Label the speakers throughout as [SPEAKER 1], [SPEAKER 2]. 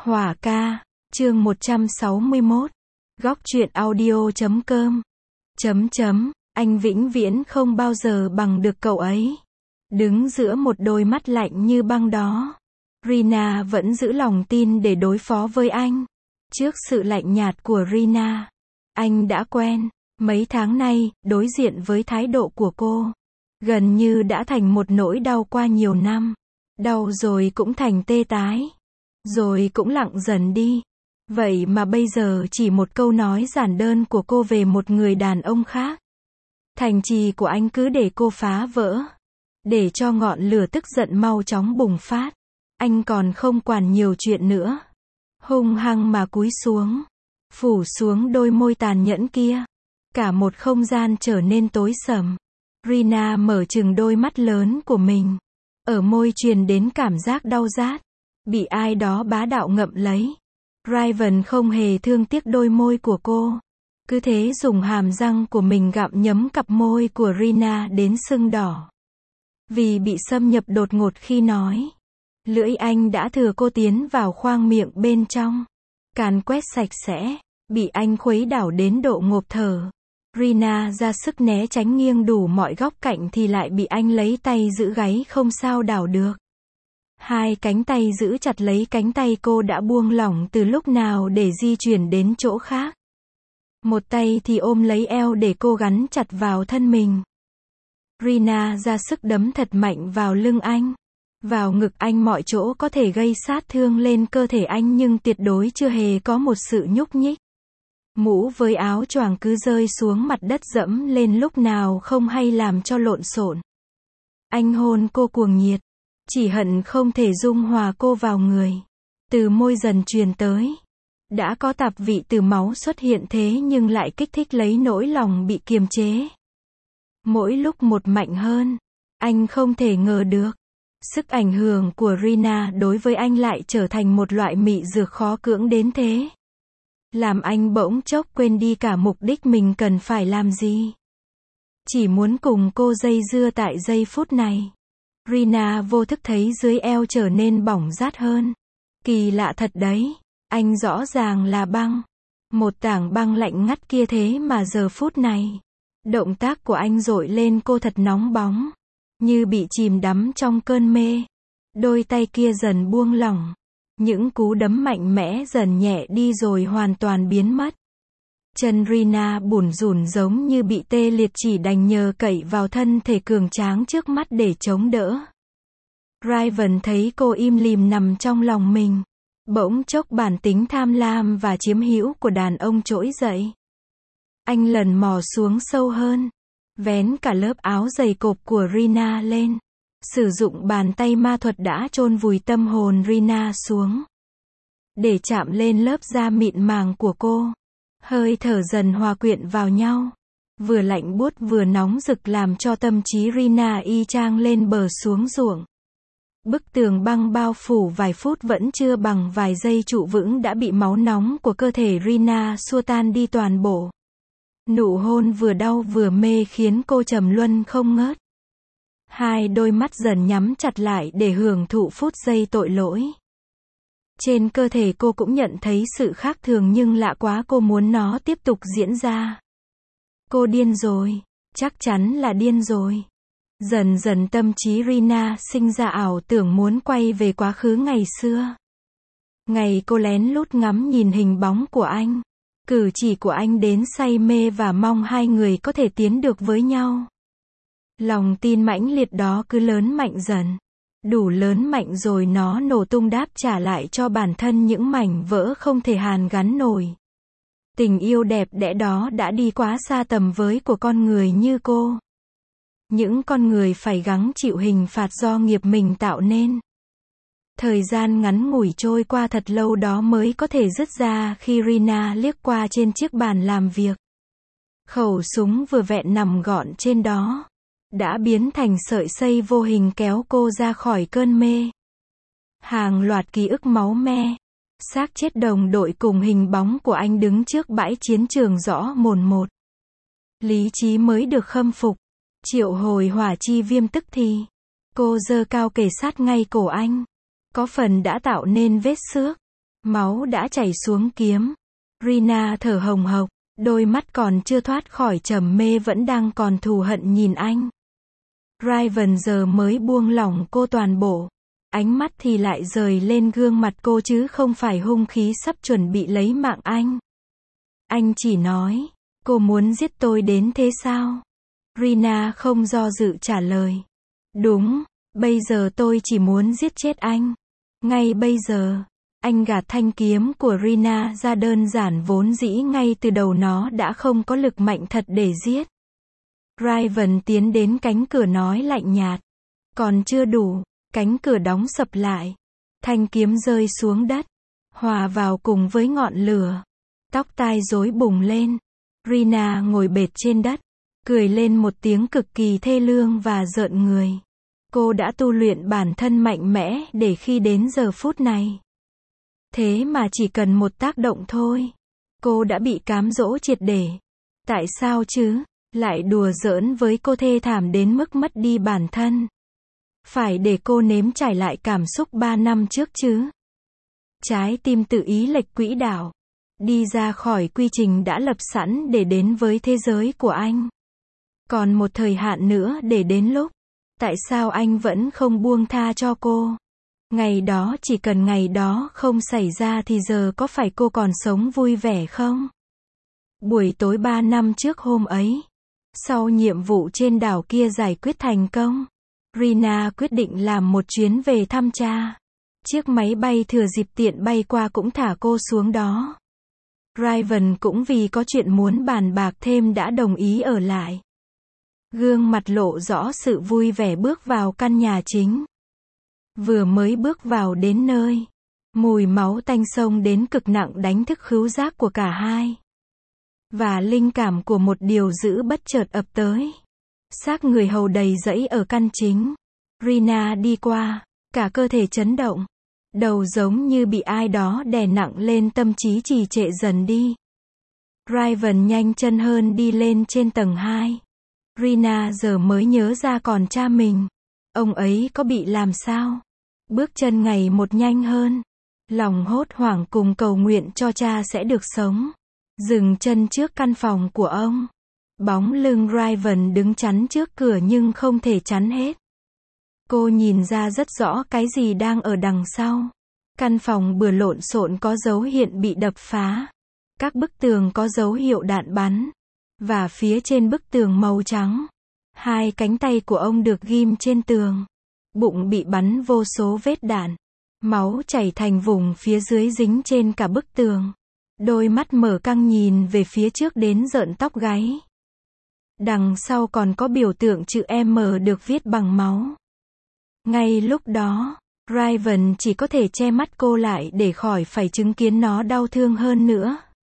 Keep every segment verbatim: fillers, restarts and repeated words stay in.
[SPEAKER 1] Hỏa ca, chương một trăm sáu mươi mốt. Góc truyện audio chấm com. Chấm chấm, anh vĩnh viễn không bao giờ bằng được cậu ấy. Đứng giữa một đôi mắt lạnh như băng đó, Rina vẫn giữ lòng tin để đối phó với anh. Trước sự lạnh nhạt của Rina, anh đã quen. Mấy tháng nay, đối diện với thái độ của cô, gần như đã thành một nỗi đau qua nhiều năm. Đau rồi cũng thành tê tái, rồi cũng lặng dần đi. Vậy mà bây giờ chỉ một câu nói giản đơn của cô về một người đàn ông khác, thành trì của anh cứ để cô phá vỡ, để cho ngọn lửa tức giận mau chóng bùng phát. Anh còn không quản nhiều chuyện nữa, hung hăng mà cúi xuống, phủ xuống đôi môi tàn nhẫn kia. Cả một không gian trở nên tối sầm. Rina mở trừng đôi mắt lớn của mình. Ở môi truyền đến cảm giác đau rát, bị ai đó bá đạo ngậm lấy. Raven không hề thương tiếc đôi môi của cô, cứ thế dùng hàm răng của mình gặm nhấm cặp môi của Rina đến sưng đỏ. Vì bị xâm nhập đột ngột khi nói, lưỡi anh đã thừa cô tiến vào khoang miệng bên trong, càn quét sạch sẽ, bị anh khuấy đảo đến độ ngộp thở. Rina ra sức né tránh nghiêng đủ mọi góc cạnh thì lại bị anh lấy tay giữ gáy không sao đảo được. Hai cánh tay giữ chặt lấy cánh tay cô đã buông lỏng từ lúc nào để di chuyển đến chỗ khác. Một tay thì ôm lấy eo để cô gắn chặt vào thân mình. Rina ra sức đấm thật mạnh vào lưng anh, vào ngực anh, mọi chỗ có thể gây sát thương lên cơ thể anh nhưng tuyệt đối chưa hề có một sự nhúc nhích. Mũ với áo choàng cứ rơi xuống mặt đất dẫm lên lúc nào không hay làm cho lộn xộn. Anh hôn cô cuồng nhiệt, chỉ hận không thể dung hòa cô vào người. Từ môi dần truyền tới, đã có tạp vị từ máu xuất hiện thế nhưng lại kích thích lấy nỗi lòng bị kiềm chế. Mỗi lúc một mạnh hơn, anh không thể ngờ được. Sức ảnh hưởng của Rina đối với anh lại trở thành một loại mị dược khó cưỡng đến thế. Làm anh bỗng chốc quên đi cả mục đích mình cần phải làm gì. Chỉ muốn cùng cô dây dưa tại giây phút này. Rina vô thức thấy dưới eo trở nên bỏng rát hơn. Kỳ lạ thật đấy, anh rõ ràng là băng. Một tảng băng lạnh ngắt kia thế mà giờ phút này, động tác của anh dội lên cô thật nóng bóng, như bị chìm đắm trong cơn mê. Đôi tay kia dần buông lỏng. Những cú đấm mạnh mẽ dần nhẹ đi rồi hoàn toàn biến mất. Chân Rina bủn rủn giống như bị tê liệt, chỉ đành nhờ cậy vào thân thể cường tráng trước mắt để chống đỡ. Raven thấy cô im lìm nằm trong lòng mình, bỗng chốc bản tính tham lam và chiếm hữu của đàn ông trỗi dậy. Anh lần mò xuống sâu hơn, vén cả lớp áo dày cộp của Rina lên. Sử dụng bàn tay ma thuật đã chôn vùi tâm hồn Rina xuống, để chạm lên lớp da mịn màng của cô. Hơi thở dần hòa quyện vào nhau, vừa lạnh buốt vừa nóng rực làm cho tâm trí Rina y chang lên bờ xuống ruộng. Bức tường băng bao phủ vài phút vẫn chưa bằng vài giây trụ vững đã bị máu nóng của cơ thể Rina xua tan đi toàn bộ. Nụ hôn vừa đau vừa mê khiến cô trầm luân không ngớt. Hai đôi mắt dần nhắm chặt lại để hưởng thụ phút giây tội lỗi. Trên cơ thể cô cũng nhận thấy sự khác thường nhưng lạ quá, cô muốn nó tiếp tục diễn ra. Cô điên rồi, chắc chắn là điên rồi. Dần dần tâm trí Rina sinh ra ảo tưởng muốn quay về quá khứ ngày xưa. Ngày cô lén lút ngắm nhìn hình bóng của anh, cử chỉ của anh đến say mê và mong hai người có thể tiến được với nhau. Lòng tin mãnh liệt đó cứ lớn mạnh dần. Đủ lớn mạnh rồi nó nổ tung đáp trả lại cho bản thân những mảnh vỡ không thể hàn gắn nổi. Tình yêu đẹp đẽ đó đã đi quá xa tầm với của con người như cô. Những con người phải gắng chịu hình phạt do nghiệp mình tạo nên. Thời gian ngắn ngủi trôi qua thật lâu đó mới có thể dứt ra khi Rina liếc qua trên chiếc bàn làm việc. Khẩu súng vừa vẹn nằm gọn trên đó, đã biến thành sợi dây vô hình kéo cô ra khỏi cơn mê. Hàng loạt ký ức máu me, xác chết đồng đội cùng hình bóng của anh đứng trước bãi chiến trường rõ mồn một. Lý trí mới được khâm phục, triệu hồi hỏa chi viêm tức thì. Cô giơ cao kề sát ngay cổ anh, có phần đã tạo nên vết xước. Máu đã chảy xuống kiếm. Rina thở hồng hộc, đôi mắt còn chưa thoát khỏi trầm mê vẫn đang còn thù hận nhìn anh. Raven giờ mới buông lỏng cô toàn bộ. Ánh mắt thì lại rời lên gương mặt cô chứ không phải hung khí sắp chuẩn bị lấy mạng anh. Anh chỉ nói, cô muốn giết tôi đến thế sao? Rina không do dự trả lời. Đúng, bây giờ tôi chỉ muốn giết chết anh. Ngay bây giờ, anh gạt thanh kiếm của Rina ra, đơn giản vốn dĩ ngay từ đầu nó đã không có lực mạnh thật để giết. Raven tiến đến cánh cửa nói lạnh nhạt. Còn chưa đủ, cánh cửa đóng sập lại. Thanh kiếm rơi xuống đất, hòa vào cùng với ngọn lửa. Tóc tai rối bùng lên. Rina ngồi bệt trên đất, cười lên một tiếng cực kỳ thê lương và rợn người. Cô đã tu luyện bản thân mạnh mẽ để khi đến giờ phút này. Thế mà chỉ cần một tác động thôi, cô đã bị cám dỗ triệt để. Tại sao chứ? Lại đùa giỡn với cô thê thảm đến mức mất đi bản thân. Phải để cô nếm trải lại cảm xúc ba năm trước chứ. Trái tim tự ý lệch quỹ đạo. Đi ra khỏi quy trình đã lập sẵn để đến với thế giới của anh. Còn một thời hạn nữa để đến lúc. Tại sao anh vẫn không buông tha cho cô? Ngày đó chỉ cần ngày đó không xảy ra thì giờ có phải cô còn sống vui vẻ không? Buổi tối ba năm trước hôm ấy, sau nhiệm vụ trên đảo kia giải quyết thành công, Rina quyết định làm một chuyến về thăm cha. Chiếc máy bay thừa dịp tiện bay qua cũng thả cô xuống đó. Raven cũng vì có chuyện muốn bàn bạc thêm đã đồng ý ở lại. Gương mặt lộ rõ sự vui vẻ bước vào căn nhà chính. Vừa mới bước vào đến nơi, mùi máu tanh xông đến cực nặng đánh thức khứu giác của cả hai. Và linh cảm của một điều dữ bất chợt ập tới. Xác người hầu đầy rẫy ở căn chính. Rina đi qua, cả cơ thể chấn động. Đầu giống như bị ai đó đè nặng lên, tâm trí trì trệ dần đi. Raven nhanh chân hơn đi lên trên tầng hai. Rina giờ mới nhớ ra còn cha mình. Ông ấy có bị làm sao? Bước chân ngày một nhanh hơn. Lòng hốt hoảng cùng cầu nguyện cho cha sẽ được sống. Dừng chân trước căn phòng của ông. Bóng lưng Raven đứng chắn trước cửa nhưng không thể chắn hết. Cô nhìn ra rất rõ cái gì đang ở đằng sau. Căn phòng bừa lộn xộn có dấu hiện bị đập phá. Các bức tường có dấu hiệu đạn bắn. Và phía trên bức tường màu trắng, hai cánh tay của ông được ghim trên tường. Bụng bị bắn vô số vết đạn. Máu chảy thành vùng phía dưới dính trên cả bức tường. Đôi mắt mở căng nhìn về phía trước đến rợn tóc gáy. Đằng sau còn có biểu tượng chữ M được viết bằng máu. Ngay lúc đó, Raven chỉ có thể che mắt cô lại để khỏi phải chứng kiến nó đau thương hơn nữa.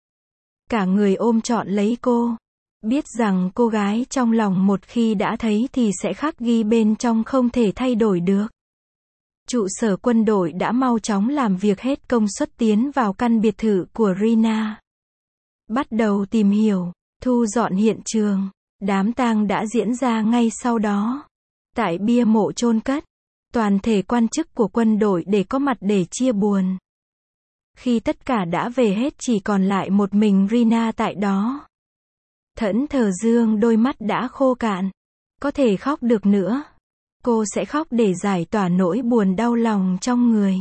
[SPEAKER 1] Cả người ôm trọn lấy cô. Biết rằng cô gái trong lòng một khi đã thấy thì sẽ khắc ghi bên trong không thể thay đổi được. Trụ sở quân đội đã mau chóng làm việc hết công suất tiến vào căn biệt thự của Rina. Bắt đầu tìm hiểu, thu dọn hiện trường. Đám tang đã diễn ra ngay sau đó. Tại bia mộ chôn cất, toàn thể quan chức của quân đội để có mặt để chia buồn. Khi tất cả đã về hết chỉ còn lại một mình Rina tại đó. Thẫn thờ dương đôi mắt đã khô cạn. Có thể khóc được nữa. Cô sẽ khóc để giải tỏa nỗi buồn đau lòng trong người.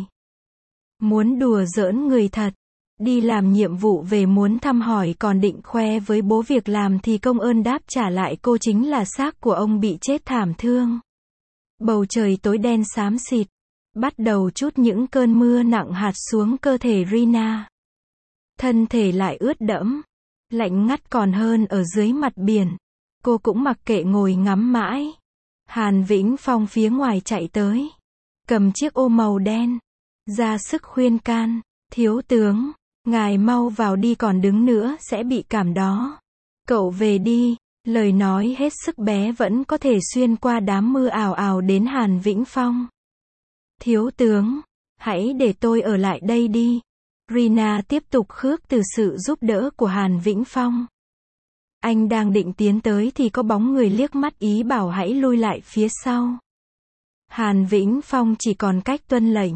[SPEAKER 1] Muốn đùa giỡn người thật. Đi làm nhiệm vụ về muốn thăm hỏi còn định khoe với bố việc làm thì công ơn đáp trả lại cô chính là xác của ông bị chết thảm thương. Bầu trời tối đen xám xịt. Bắt đầu trút những cơn mưa nặng hạt xuống cơ thể Rina. Thân thể lại ướt đẫm. Lạnh ngắt còn hơn ở dưới mặt biển. Cô cũng mặc kệ ngồi ngắm mãi. Hàn Vĩnh Phong phía ngoài chạy tới. Cầm chiếc ô màu đen. Ra sức khuyên can. Thiếu tướng, ngài mau vào đi còn đứng nữa sẽ bị cảm đó. Cậu về đi. Lời nói hết sức bé vẫn có thể xuyên qua đám mưa ào ào đến Hàn Vĩnh Phong. Thiếu tướng, hãy để tôi ở lại đây đi. Rina tiếp tục khước từ sự giúp đỡ của Hàn Vĩnh Phong. Anh đang định tiến tới thì có bóng người liếc mắt ý bảo hãy lui lại phía sau. Hàn Vĩnh Phong chỉ còn cách tuân lệnh.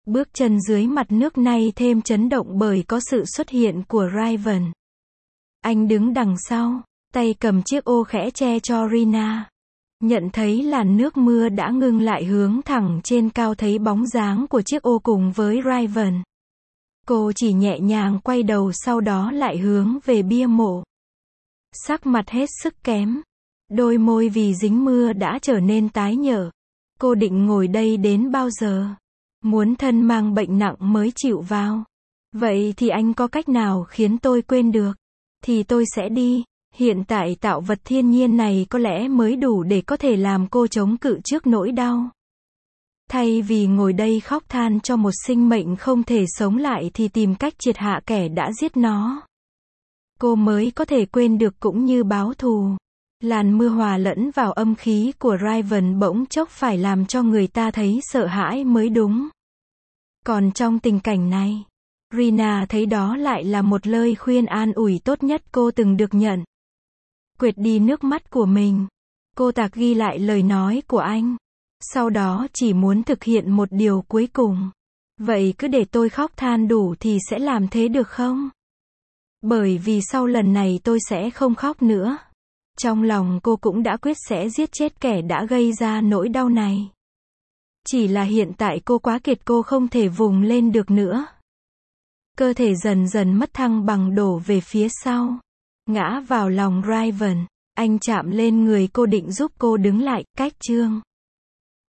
[SPEAKER 1] Bước chân dưới mặt nước nay thêm chấn động bởi có sự xuất hiện của Raven. Anh đứng đằng sau, tay cầm chiếc ô khẽ che cho Rina. Nhận thấy làn nước mưa đã ngưng lại hướng thẳng trên cao, thấy bóng dáng của chiếc ô cùng với Raven. Cô chỉ nhẹ nhàng quay đầu, sau đó lại hướng về bia mộ. Sắc mặt hết sức kém. Đôi môi vì dính mưa đã trở nên tái nhợt. Cô định ngồi đây đến bao giờ? Muốn thân mang bệnh nặng mới chịu vào. Vậy thì anh có cách nào khiến tôi quên được? Thì tôi sẽ đi. Hiện tại tạo vật thiên nhiên này có lẽ mới đủ để có thể làm cô chống cự trước nỗi đau. Thay vì ngồi đây khóc than cho một sinh mệnh không thể sống lại thì tìm cách triệt hạ kẻ đã giết nó. Cô mới có thể quên được cũng như báo thù. Làn mưa hòa lẫn vào âm khí của Raven bỗng chốc phải làm cho người ta thấy sợ hãi mới đúng. Còn trong tình cảnh này, Rina thấy đó lại là một lời khuyên an ủi tốt nhất cô từng được nhận. Quệt đi nước mắt của mình. Cô tạc ghi lại lời nói của anh. Sau đó chỉ muốn thực hiện một điều cuối cùng. Vậy cứ để tôi khóc than đủ thì sẽ làm thế được không? Bởi vì sau lần này tôi sẽ không khóc nữa. Trong lòng cô cũng đã quyết sẽ giết chết kẻ đã gây ra nỗi đau này. Chỉ là hiện tại cô quá kiệt, cô không thể vùng lên được nữa. Cơ thể dần dần mất thăng bằng, đổ về phía sau. Ngã vào lòng Raven. Anh chạm lên người cô định giúp cô đứng lại. Cách chương